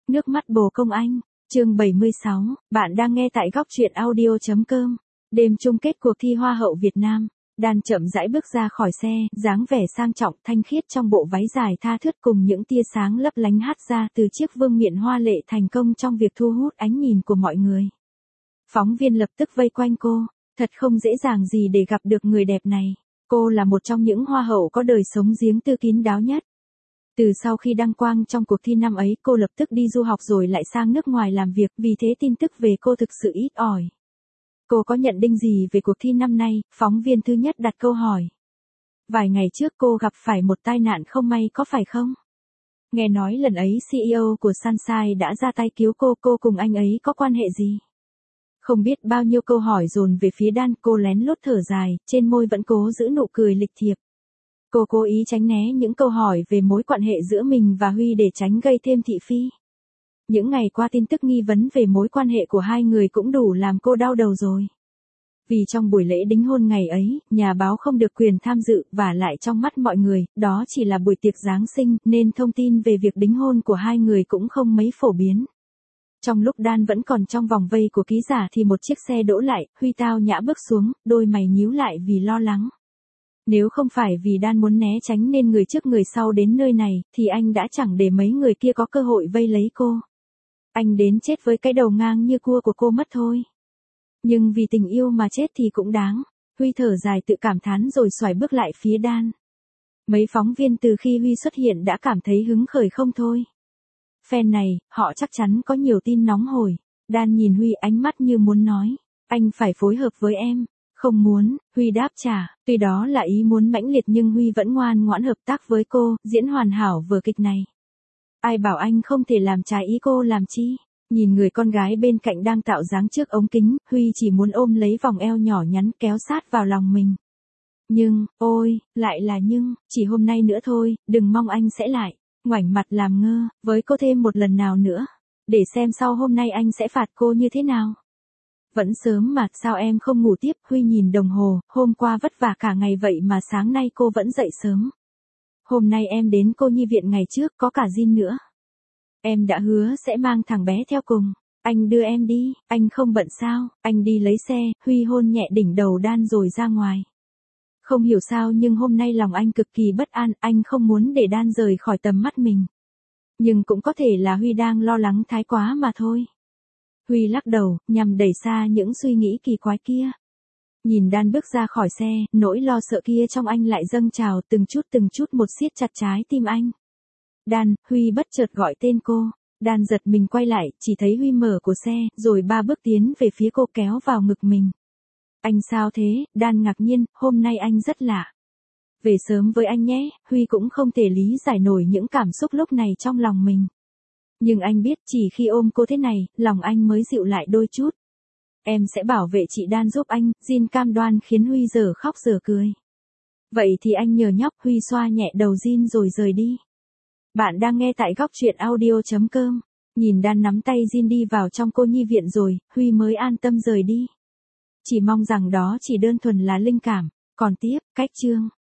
Nước mắt bồ công anh, chương 76, bạn đang nghe tại góc truyện audio.com. Đêm chung kết cuộc thi Hoa hậu Việt Nam, Đan chậm rãi bước ra khỏi xe, dáng vẻ sang trọng thanh khiết trong bộ váy dài tha thướt cùng những tia sáng lấp lánh hắt ra từ chiếc vương miện hoa lệ thành công trong việc thu hút ánh nhìn của mọi người. Phóng viên lập tức vây quanh cô, thật không dễ dàng gì để gặp được người đẹp này. Cô là một trong những hoa hậu có đời sống riêng tư kín đáo nhất. Từ sau khi đăng quang trong cuộc thi năm ấy, cô lập tức đi du học rồi lại sang nước ngoài làm việc, vì thế tin tức về cô thực sự ít ỏi. Cô có nhận định gì về cuộc thi năm nay? Phóng viên thứ nhất đặt câu hỏi. Vài ngày trước cô gặp phải một tai nạn không may có phải không? Nghe nói lần ấy CEO của Sunshine đã ra tay cứu cô cùng anh ấy có quan hệ gì? Không biết bao nhiêu câu hỏi dồn về phía Đan, cô lén lút thở dài, trên môi vẫn cố giữ nụ cười lịch thiệp. Cô cố ý tránh né những câu hỏi về mối quan hệ giữa mình và Huy để tránh gây thêm thị phi. Những ngày qua tin tức nghi vấn về mối quan hệ của hai người cũng đủ làm cô đau đầu rồi. Vì trong buổi lễ đính hôn ngày ấy, nhà báo không được quyền tham dự, và lại trong mắt mọi người, đó chỉ là buổi tiệc Giáng sinh, nên thông tin về việc đính hôn của hai người cũng không mấy phổ biến. Trong lúc Đan vẫn còn trong vòng vây của ký giả thì một chiếc xe đỗ lại, Huy tao nhã bước xuống, đôi mày nhíu lại vì lo lắng. Nếu không phải vì Đan muốn né tránh nên người trước người sau đến nơi này, thì anh đã chẳng để mấy người kia có cơ hội vây lấy cô. Anh đến chết với cái đầu ngang như cua của cô mất thôi. Nhưng vì tình yêu mà chết thì cũng đáng. Huy thở dài tự cảm thán rồi xoài bước lại phía Đan. Mấy phóng viên từ khi Huy xuất hiện đã cảm thấy hứng khởi không thôi. Fan này, họ chắc chắn có nhiều tin nóng hổi. Đan nhìn Huy ánh mắt như muốn nói, anh phải phối hợp với em. Không muốn, Huy đáp trả, tuy đó là ý muốn mãnh liệt nhưng Huy vẫn ngoan ngoãn hợp tác với cô, diễn hoàn hảo vở kịch này. Ai bảo anh không thể làm trái ý cô làm chi? Nhìn người con gái bên cạnh đang tạo dáng trước ống kính, Huy chỉ muốn ôm lấy vòng eo nhỏ nhắn kéo sát vào lòng mình. Nhưng, ôi, lại là nhưng, chỉ hôm nay nữa thôi, đừng mong anh sẽ lại ngoảnh mặt làm ngơ với cô thêm một lần nào nữa, để xem sau hôm nay anh sẽ phạt cô như thế nào. Vẫn sớm mà, sao em không ngủ tiếp? Huy nhìn đồng hồ, hôm qua vất vả cả ngày vậy mà sáng nay cô vẫn dậy sớm. Hôm nay em đến cô nhi viện ngày trước, có cả Jin nữa. Em đã hứa sẽ mang thằng bé theo cùng. Anh đưa em đi, anh không bận sao? Anh đi lấy xe. Huy hôn nhẹ đỉnh đầu Đan rồi ra ngoài. Không hiểu sao nhưng hôm nay lòng anh cực kỳ bất an, anh không muốn để Đan rời khỏi tầm mắt mình. Nhưng cũng có thể là Huy đang lo lắng thái quá mà thôi. Huy lắc đầu, nhằm đẩy xa những suy nghĩ kỳ quái kia. Nhìn Đan bước ra khỏi xe, nỗi lo sợ kia trong anh lại dâng trào từng chút một siết chặt trái tim anh. Đan, Huy bất chợt gọi tên cô. Đan giật mình quay lại, chỉ thấy Huy mở cửa xe, rồi 3 bước tiến về phía cô kéo vào ngực mình. Anh sao thế? Đan ngạc nhiên, hôm nay anh rất lạ. Về sớm với anh nhé. Huy cũng không thể lý giải nổi những cảm xúc lúc này trong lòng mình. Nhưng anh biết chỉ khi ôm cô thế này, lòng anh mới dịu lại đôi chút. Em sẽ bảo vệ chị Đan giúp anh, Jin cam đoan khiến Huy giờ khóc giờ cười. Vậy thì anh nhờ nhóc. Huy xoa nhẹ đầu Jin rồi rời đi. Bạn đang nghe tại góc truyện audio.com. Nhìn Đan nắm tay Jin đi vào trong cô nhi viện rồi, Huy mới an tâm rời đi. Chỉ mong rằng đó chỉ đơn thuần là linh cảm. Còn tiếp, cách chương.